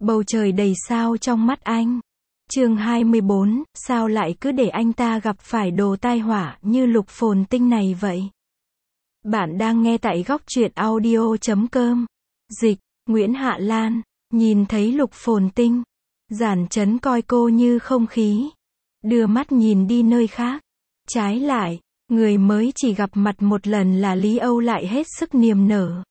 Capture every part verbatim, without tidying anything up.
Bầu trời đầy sao trong mắt anh. Chương hai mươi bốn, sao lại cứ để anh ta gặp phải đồ tai họa như Lục Phồn Tinh này vậy? Bạn đang nghe tại góc truyện audio chấm com. Dịch, Nguyễn Hạ Lan. Nhìn thấy Lục Phồn Tinh, Giản Chấn coi cô như không khí, đưa mắt nhìn đi nơi khác. Trái lại, người mới chỉ gặp mặt một lần là Lý Âu lại hết sức niềm nở.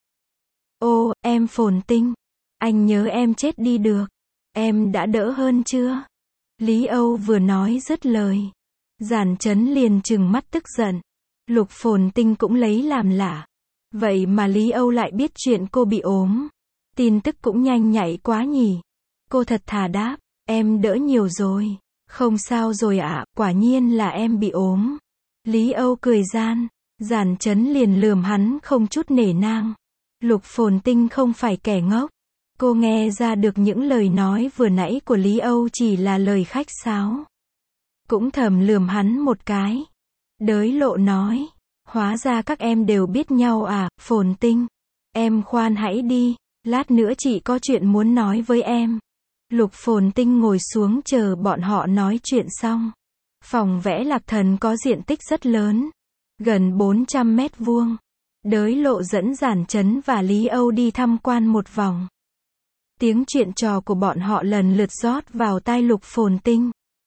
Ô, em Phồn Tinh, anh nhớ em chết đi được. Em đã đỡ hơn chưa? Lý Âu vừa nói dứt lời, Giản Chấn liền trừng mắt tức giận. Lục Phồn Tinh cũng lấy làm lạ. Vậy mà Lý Âu lại biết chuyện cô bị ốm. Tin tức cũng nhanh nhạy quá nhỉ. Cô thật thà đáp, em đỡ nhiều rồi. Không sao rồi ạ, quả nhiên là em bị ốm. Lý Âu cười gian, Giản Chấn liền lườm hắn không chút nể nang. Lục Phồn Tinh không phải kẻ ngốc. Cô nghe ra được những lời nói vừa nãy của Lý Âu chỉ là lời khách sáo. Cũng thầm lườm hắn một cái. Đới Lộ nói, hóa ra các em đều biết nhau à, Phồn Tinh. Em khoan hãy đi, lát nữa chị có chuyện muốn nói với em. Lục Phồn Tinh ngồi xuống chờ bọn họ nói chuyện xong. Phòng vẽ Lạc Thần có diện tích rất lớn, gần bốn trăm mét vuông. Đới Lộ dẫn Giản Chấn và Lý Âu đi tham quan một vòng. Tiếng chuyện trò của bọn họ lần lượt rót vào tai Lục Phồn Tinh.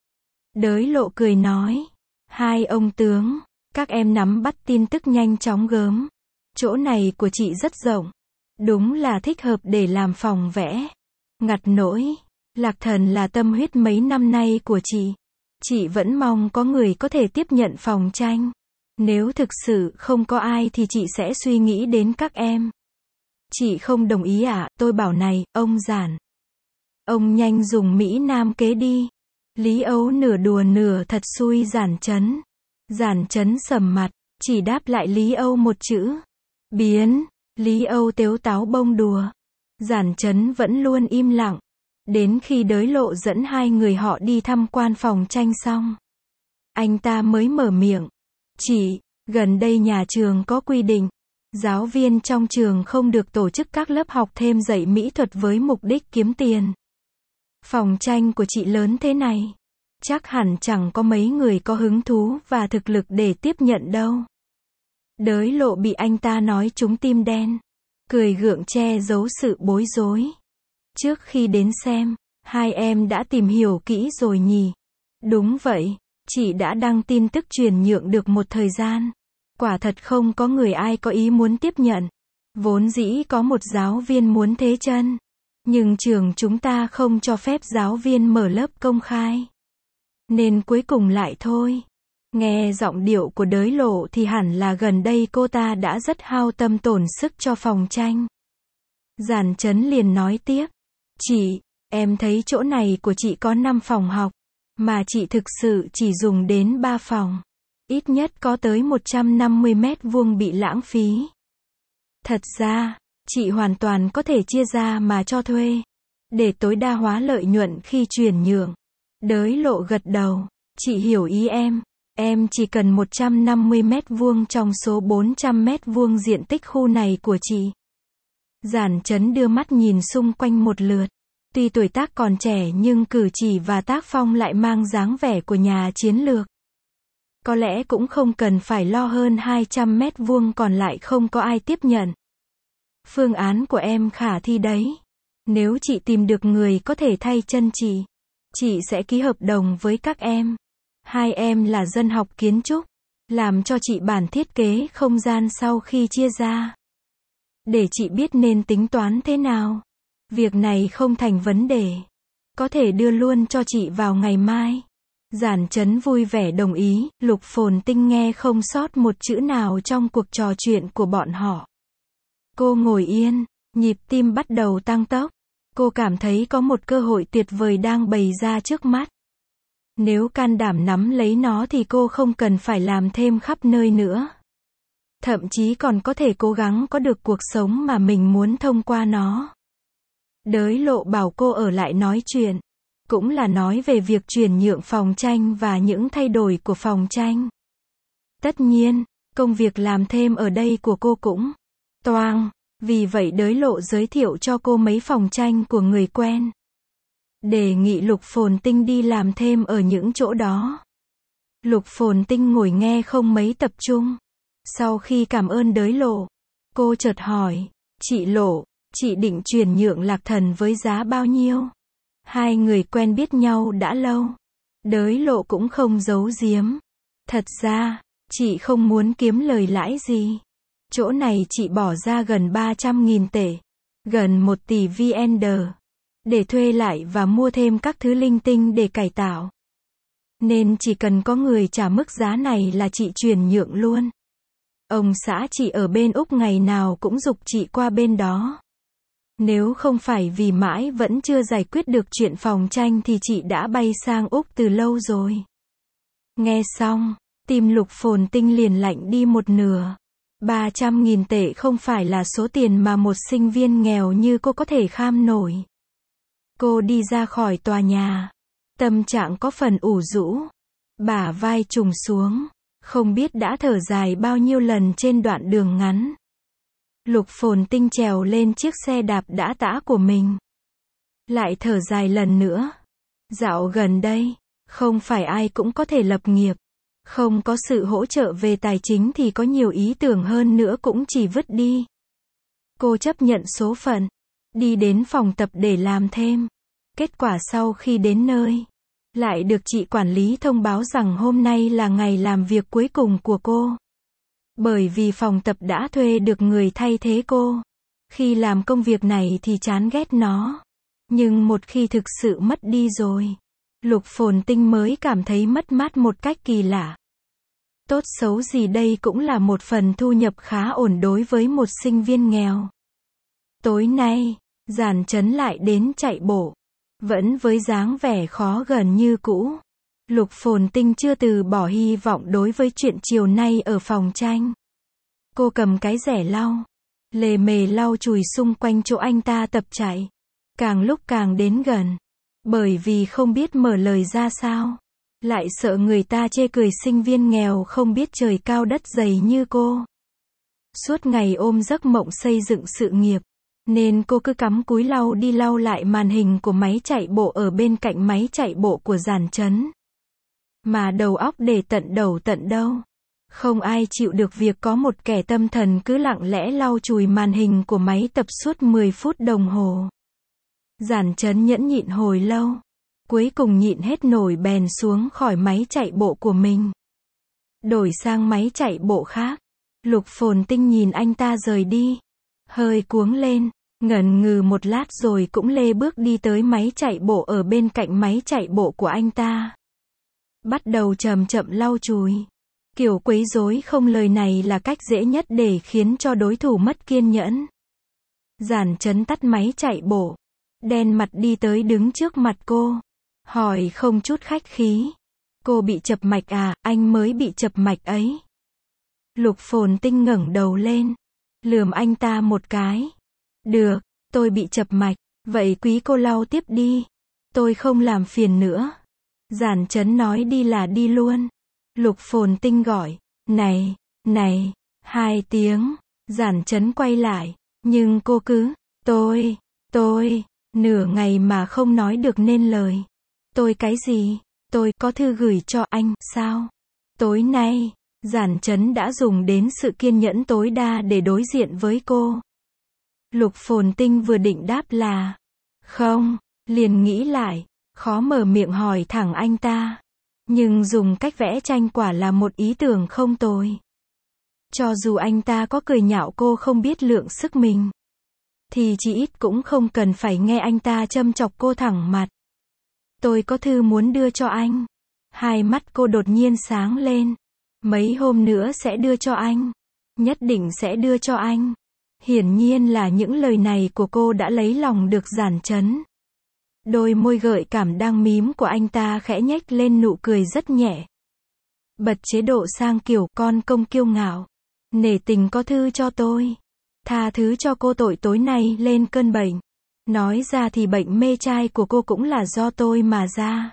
Đới Lộ cười nói, hai ông tướng, các em nắm bắt tin tức nhanh chóng gớm. Chỗ này của chị rất rộng, đúng là thích hợp để làm phòng vẽ. Ngặt nỗi, Lạc Thần là tâm huyết mấy năm nay của chị. Chị vẫn mong có người có thể tiếp nhận phòng tranh. Nếu thực sự không có ai thì chị sẽ suy nghĩ đến các em. Chị không đồng ý à, tôi bảo này, ông Giản. Ông nhanh dùng Mỹ Nam kế đi. Lý Âu nửa đùa nửa thật xui Giản Chấn. Giản Chấn sầm mặt, chỉ đáp lại Lý Âu một chữ. Biến. Lý Âu tếu táo bông đùa. Giản Chấn vẫn luôn im lặng. Đến khi Đới Lộ dẫn hai người họ đi tham quan phòng tranh xong, anh ta mới mở miệng. Chị, gần đây nhà trường có quy định, giáo viên trong trường không được tổ chức các lớp học thêm dạy mỹ thuật với mục đích kiếm tiền. Phòng tranh của chị lớn thế này, chắc hẳn chẳng có mấy người có hứng thú và thực lực để tiếp nhận đâu. Đới Lộ bị anh ta nói trúng tim đen, cười gượng che giấu sự bối rối. Trước khi đến xem, hai em đã tìm hiểu kỹ rồi nhỉ? Đúng vậy, chị đã đăng tin tức chuyển nhượng được một thời gian. Quả thật không có người ai có ý muốn tiếp nhận. Vốn dĩ có một giáo viên muốn thế chân, nhưng trường chúng ta không cho phép giáo viên mở lớp công khai. Nên cuối cùng lại thôi. Nghe giọng điệu của Đới Lộ thì hẳn là gần đây cô ta đã rất hao tâm tổn sức cho phòng tranh. Giản Chấn liền nói tiếp. Chị, em thấy chỗ này của chị có năm phòng học, mà chị thực sự chỉ dùng đến ba phòng. Ít nhất có tới một trăm năm mươi mét vuông bị lãng phí. Thật ra, chị hoàn toàn có thể chia ra mà cho thuê, để tối đa hóa lợi nhuận khi chuyển nhượng. Đới Lộ gật đầu, chị hiểu ý em. Em chỉ cần một trăm năm mươi mét vuông trong số bốn trăm mét vuông diện tích khu này của chị. Giản Chấn đưa mắt nhìn xung quanh một lượt. Tuy tuổi tác còn trẻ nhưng cử chỉ và tác phong lại mang dáng vẻ của nhà chiến lược. Có lẽ cũng không cần phải lo hơn hai trăm mét vuông còn lại không có ai tiếp nhận. Phương án của em khả thi đấy. Nếu chị tìm được người có thể thay chân chị, chị sẽ ký hợp đồng với các em. Hai em là dân học kiến trúc, làm cho chị bản thiết kế không gian sau khi chia ra, để chị biết nên tính toán thế nào. Việc này không thành vấn đề. Có thể đưa luôn cho chị vào ngày mai. Giản Chấn vui vẻ đồng ý. Lục Phồn Tinh nghe không sót một chữ nào trong cuộc trò chuyện của bọn họ. Cô ngồi yên, nhịp tim bắt đầu tăng tốc. Cô cảm thấy có một cơ hội tuyệt vời đang bày ra trước mắt. Nếu can đảm nắm lấy nó thì cô không cần phải làm thêm khắp nơi nữa. Thậm chí còn có thể cố gắng có được cuộc sống mà mình muốn thông qua nó. Đới Lộ bảo cô ở lại nói chuyện, cũng là nói về việc chuyển nhượng phòng tranh và những thay đổi của phòng tranh. Tất nhiên, công việc làm thêm ở đây của cô cũng toang, vì vậy Đới Lộ giới thiệu cho cô mấy phòng tranh của người quen. đề nghị Lục Phồn Tinh đi làm thêm ở những chỗ đó. Lục Phồn Tinh ngồi nghe không mấy tập trung. Sau khi cảm ơn Đới Lộ, cô chợt hỏi, chị Lộ, chị định chuyển nhượng Lạc Thần với giá bao nhiêu? Hai người quen biết nhau đã lâu. Đới Lộ cũng không giấu giếm. Thật ra, chị không muốn kiếm lời lãi gì. Chỗ này chị bỏ ra gần ba trăm nghìn tệ, gần một tỷ vê en đê, để thuê lại và mua thêm các thứ linh tinh để cải tạo. Nên chỉ cần có người trả mức giá này là chị chuyển nhượng luôn. Ông xã chị ở bên Úc ngày nào cũng giục chị qua bên đó. Nếu không phải vì mãi vẫn chưa giải quyết được chuyện phòng tranh thì chị đã bay sang Úc từ lâu rồi. Nghe xong, tim Lục Phồn Tinh liền lạnh đi một nửa. ba trăm nghìn tệ không phải là số tiền mà một sinh viên nghèo như cô có thể kham nổi. Cô đi ra khỏi tòa nhà. Tâm trạng có phần ủ rũ. Bả vai trùng xuống. Không biết đã thở dài bao nhiêu lần trên đoạn đường ngắn. Lục Phồn Tinh trèo lên chiếc xe đạp đã tã của mình. Lại thở dài lần nữa. Dạo gần đây, không phải ai cũng có thể lập nghiệp. Không có sự hỗ trợ về tài chính thì có nhiều ý tưởng hơn nữa cũng chỉ vứt đi. Cô chấp nhận số phận. Đi đến phòng tập để làm thêm. Kết quả sau khi đến nơi, lại được chị quản lý thông báo rằng hôm nay là ngày làm việc cuối cùng của cô. Bởi vì phòng tập đã thuê được người thay thế cô. Khi làm công việc này thì chán ghét nó. Nhưng một khi thực sự mất đi rồi, Lục Phồn Tinh mới cảm thấy mất mát một cách kỳ lạ. Tốt xấu gì đây cũng là một phần thu nhập khá ổn đối với một sinh viên nghèo. Tối nay, Giản Chấn lại đến chạy bộ. Vẫn với dáng vẻ khó gần như cũ. Lục Phồn Tinh chưa từ bỏ hy vọng đối với chuyện chiều nay ở phòng tranh. Cô cầm cái rẻ lau, lề mề lau chùi xung quanh chỗ anh ta tập chạy. Càng lúc càng đến gần. Bởi vì không biết mở lời ra sao. Lại sợ người ta chê cười sinh viên nghèo không biết trời cao đất dày như cô. Suốt ngày ôm giấc mộng xây dựng sự nghiệp. Nên cô cứ cắm cúi lau đi lau lại màn hình của máy chạy bộ ở bên cạnh máy chạy bộ của Giản Chấn. Mà đầu óc để tận đầu tận đâu. Không ai chịu được việc có một kẻ tâm thần cứ lặng lẽ lau chùi màn hình của máy tập suốt mười phút đồng hồ. Giản Chấn nhẫn nhịn hồi lâu. Cuối cùng nhịn hết nổi bèn xuống khỏi máy chạy bộ của mình. Đổi sang máy chạy bộ khác. Lục Phồn Tinh nhìn anh ta rời đi. Hơi cuống lên, ngần ngừ một lát rồi cũng lê bước đi tới máy chạy bộ ở bên cạnh máy chạy bộ của anh ta. Bắt đầu chậm chậm lau chùi. Kiểu quấy rối không lời này là cách dễ nhất để khiến cho đối thủ mất kiên nhẫn. Giản Chấn tắt máy chạy bộ. Đen mặt đi tới đứng trước mặt cô. Hỏi không chút khách khí. Cô bị chập mạch à, anh mới bị chập mạch ấy. Lục Phồn Tinh ngẩng đầu lên. Lườm anh ta một cái. Được, tôi bị chập mạch. Vậy quý cô lau tiếp đi. Tôi không làm phiền nữa. Giản Chấn nói đi là đi luôn. Lục Phồn Tinh gọi. Này, này, hai tiếng. Giản Chấn quay lại. Nhưng cô cứ, tôi, tôi, nửa ngày mà không nói được nên lời. Tôi cái gì? Tôi có thư gửi cho anh, sao? Tối nay, Giản Chấn đã dùng đến sự kiên nhẫn tối đa để đối diện với cô. Lục Phồn Tinh vừa định đáp là không, liền nghĩ lại, khó mở miệng hỏi thẳng anh ta. Nhưng dùng cách vẽ tranh quả là một ý tưởng không tồi. Cho dù anh ta có cười nhạo cô không biết lượng sức mình, thì chỉ ít cũng không cần phải nghe anh ta châm chọc cô thẳng mặt. Tôi có thư muốn đưa cho anh. Hai mắt cô đột nhiên sáng lên. Mấy hôm nữa sẽ đưa cho anh. Nhất định sẽ đưa cho anh. Hiển nhiên là những lời này của cô đã lấy lòng được Giản Chấn. Đôi môi gợi cảm đang mím của anh ta khẽ nhếch lên nụ cười rất nhẹ. Bật chế độ sang kiểu con công kiêu ngạo. Nể tình có thư cho tôi. Tha thứ cho cô tội tối nay lên cơn bệnh. Nói ra thì bệnh mê trai của cô cũng là do tôi mà ra.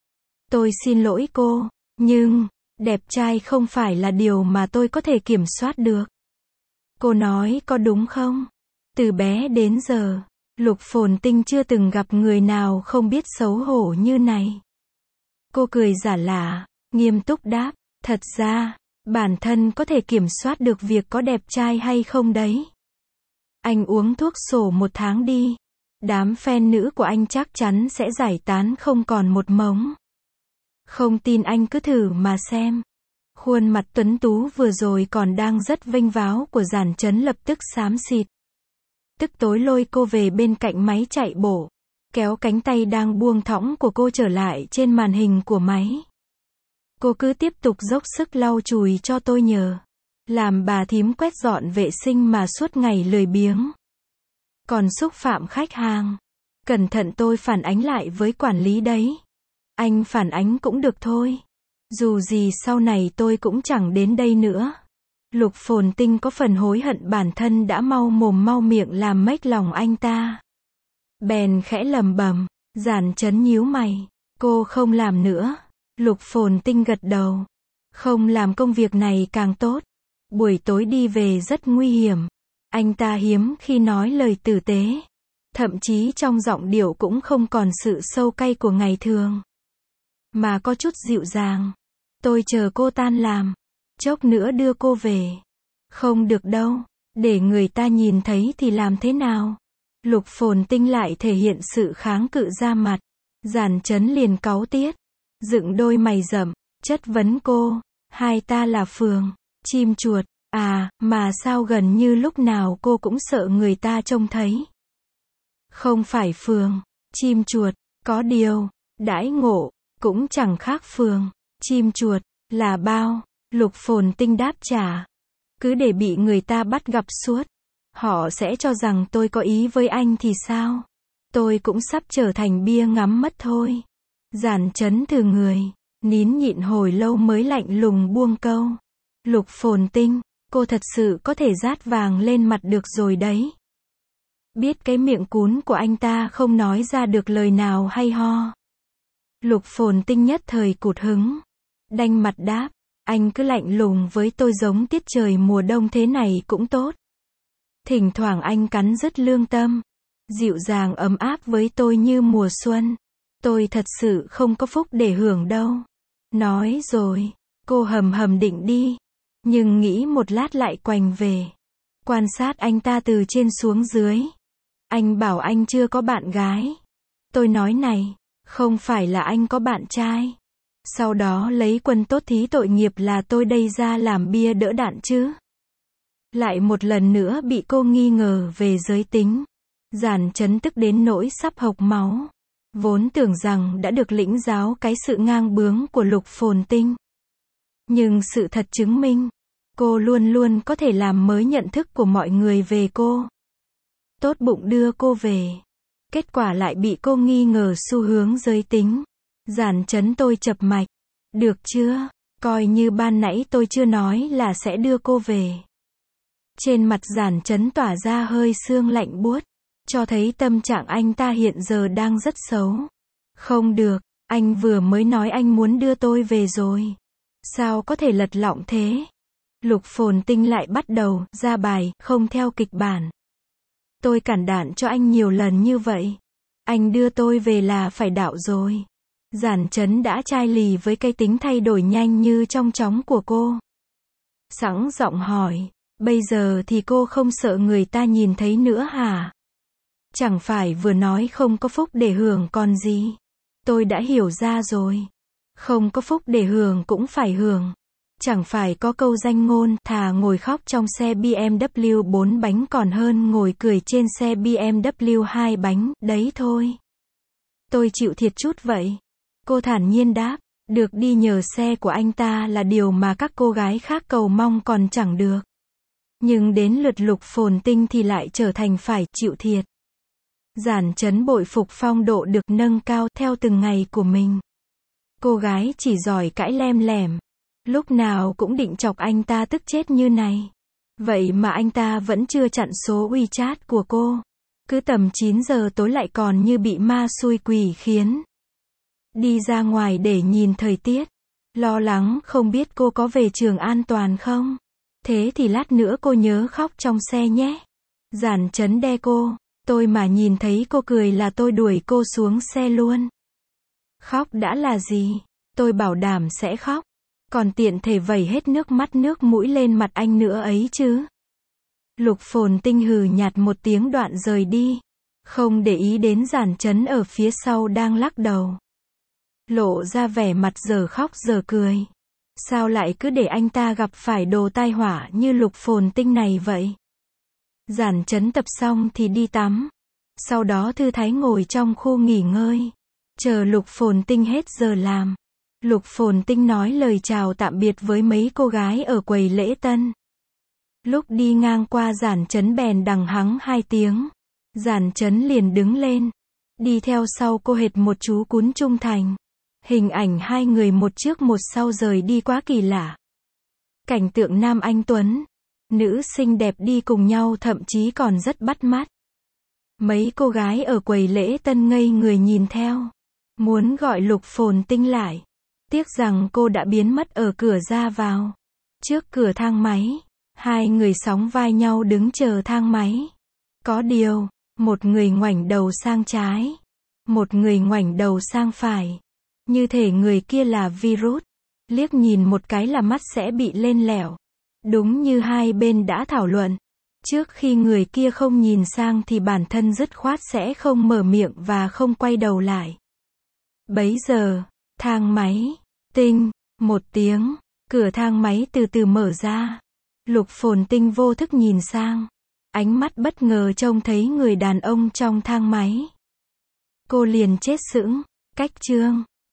Tôi xin lỗi cô, nhưng, đẹp trai không phải là điều mà tôi có thể kiểm soát được. Cô nói có đúng không? Từ bé đến giờ, Lục Phồn Tinh chưa từng gặp người nào không biết xấu hổ như này. Cô cười giả lả, nghiêm túc đáp, thật ra, bản thân có thể kiểm soát được việc có đẹp trai hay không đấy. Anh uống thuốc sổ một tháng đi. Đám fan nữ của anh chắc chắn sẽ giải tán không còn một mống. Không tin anh cứ thử mà xem. Khuôn mặt tuấn tú vừa rồi còn đang rất vênh váo của Giản Chấn lập tức xám xịt. Tức tối lôi cô về bên cạnh máy chạy bộ, kéo cánh tay đang buông thõng của cô trở lại trên màn hình của máy. Cô cứ tiếp tục dốc sức lau chùi cho tôi nhờ. Làm bà thím quét dọn vệ sinh mà suốt ngày lười biếng. Còn xúc phạm khách hàng. Cẩn thận tôi phản ánh lại với quản lý đấy. Anh phản ánh cũng được thôi. Dù gì sau này tôi cũng chẳng đến đây nữa. Lục Phồn Tinh có phần hối hận bản thân đã mau mồm mau miệng làm mếch lòng anh ta. Bèn khẽ lầm bầm. Giản Chấn nhíu mày. Cô không làm nữa. Lục Phồn Tinh gật đầu. Không làm công việc này càng tốt. Buổi tối đi về rất nguy hiểm. Anh ta hiếm khi nói lời tử tế. Thậm chí trong giọng điệu cũng không còn sự sâu cay của ngày thường. Mà có chút dịu dàng. Tôi chờ cô tan làm. Chốc nữa đưa cô về. Không được đâu. Để người ta nhìn thấy thì làm thế nào? Lục Phồn Tinh lại thể hiện sự kháng cự ra mặt. Giản Chấn liền cáu tiết. Dựng đôi mày rậm. Chất vấn cô. Hai ta là phường. Chim chuột. À, mà sao gần như lúc nào cô cũng sợ người ta trông thấy. Không phải phường. Chim chuột. Có điều. Đãi ngộ. Cũng chẳng khác phường. Chim chuột. Là bao. Lục Phồn Tinh đáp trả. Cứ để bị người ta bắt gặp suốt. Họ sẽ cho rằng tôi có ý với anh thì sao? Tôi cũng sắp trở thành bia ngắm mất thôi. Giản Chấn thừ người. Nín nhịn hồi lâu mới lạnh lùng buông câu. Lục Phồn Tinh, cô thật sự có thể dát vàng lên mặt được rồi đấy. Biết cái miệng cún của anh ta không nói ra được lời nào hay ho. Lục Phồn Tinh nhất thời cụt hứng. Đanh mặt đáp. Anh cứ lạnh lùng với tôi giống tiết trời mùa đông thế này cũng tốt. Thỉnh thoảng anh cắn rứt lương tâm. Dịu dàng ấm áp với tôi như mùa xuân. Tôi thật sự không có phúc để hưởng đâu. Nói rồi. Cô hầm hầm định đi. Nhưng nghĩ một lát lại quành về. Quan sát anh ta từ trên xuống dưới. Anh bảo anh chưa có bạn gái. Tôi nói này. Không phải là anh có bạn trai. Sau đó lấy quân tốt thí tội nghiệp là tôi đây ra làm bia đỡ đạn chứ. Lại một lần nữa bị cô nghi ngờ về giới tính. Giản Chấn tức đến nỗi sắp hộc máu. Vốn tưởng rằng đã được lĩnh giáo cái sự ngang bướng của Lục Phồn Tinh. Nhưng sự thật chứng minh, cô luôn luôn có thể làm mới nhận thức của mọi người về cô. Tốt bụng đưa cô về. Kết quả lại bị cô nghi ngờ xu hướng giới tính. Giản Chấn tôi chập mạch. Được chưa? Coi như ban nãy tôi chưa nói là sẽ đưa cô về. Trên mặt Giản Chấn tỏa ra hơi sương lạnh buốt. Cho thấy tâm trạng anh ta hiện giờ đang rất xấu. Không được, anh vừa mới nói anh muốn đưa tôi về rồi. Sao có thể lật lọng thế? Lục Phồn Tinh lại bắt đầu ra bài, không theo kịch bản. Tôi cản đạn cho anh nhiều lần như vậy. Anh đưa tôi về là phải đạo rồi. Giản Chấn đã chai lì với cái tính thay đổi nhanh như trong chóng của cô. Sẵn giọng hỏi, bây giờ thì cô không sợ người ta nhìn thấy nữa hả? Chẳng phải vừa nói không có phúc để hưởng còn gì. Tôi đã hiểu ra rồi. Không có phúc để hưởng cũng phải hưởng. Chẳng phải có câu danh ngôn, thà ngồi khóc trong xe bê em vê bốn bánh còn hơn ngồi cười trên xe bê em vê hai bánh, đấy thôi. Tôi chịu thiệt chút vậy. Cô thản nhiên đáp, được đi nhờ xe của anh ta là điều mà các cô gái khác cầu mong còn chẳng được. Nhưng đến lượt Lục Phồn Tinh thì lại trở thành phải chịu thiệt. Giản Chấn bội phục phong độ được nâng cao theo từng ngày của mình. Cô gái chỉ giỏi cãi lem lẻm. Lúc nào cũng định chọc anh ta tức chết như này. Vậy mà anh ta vẫn chưa chặn số WeChat của cô. Cứ tầm chín giờ tối lại còn như bị ma xui quỷ khiến. Đi ra ngoài để nhìn thời tiết. Lo lắng không biết cô có về trường an toàn không. Thế thì lát nữa cô nhớ khóc trong xe nhé. Giản Chấn đe cô. Tôi mà nhìn thấy cô cười là tôi đuổi cô xuống xe luôn. Khóc đã là gì? Tôi bảo đảm sẽ khóc. Còn tiện thể vẩy hết nước mắt nước mũi lên mặt anh nữa ấy chứ. Lục Phồn Tinh hừ nhạt một tiếng đoạn rời đi. Không để ý đến Giản Chấn ở phía sau đang lắc đầu. Lộ ra vẻ mặt giờ khóc giờ cười. Sao lại cứ để anh ta gặp phải đồ tai họa như Lục Phồn Tinh này vậy? Giản Chấn tập xong thì đi tắm. Sau đó thư thái ngồi trong khu nghỉ ngơi. Chờ Lục Phồn Tinh hết giờ làm. Lục Phồn Tinh nói lời chào tạm biệt với mấy cô gái ở quầy lễ tân. Lúc đi ngang qua Giản Chấn bèn đằng hắng hai tiếng. Giản Chấn liền đứng lên. Đi theo sau cô hệt một chú cún trung thành. Hình ảnh hai người một trước một sau rời đi quá kỳ lạ. Cảnh tượng nam anh tuấn, nữ xinh đẹp đi cùng nhau thậm chí còn rất bắt mắt. Mấy cô gái ở quầy lễ tân ngây người nhìn theo. Muốn gọi Lục Phồn Tinh lại. Tiếc rằng cô đã biến mất ở cửa ra vào. Trước cửa thang máy, hai người sóng vai nhau đứng chờ thang máy. Có điều, một người ngoảnh đầu sang trái, một người ngoảnh đầu sang phải. Như thể người kia là virus, liếc nhìn một cái là mắt sẽ bị lên lẻo. Đúng như hai bên đã thảo luận. Trước khi người kia không nhìn sang thì bản thân dứt khoát sẽ không mở miệng và không quay đầu lại. Bấy giờ, thang máy, tinh, một tiếng, cửa thang máy từ từ mở ra. Lục Phồn Tinh vô thức nhìn sang. Ánh mắt bất ngờ trông thấy người đàn ông trong thang máy. Cô liền chết sững, cách chương.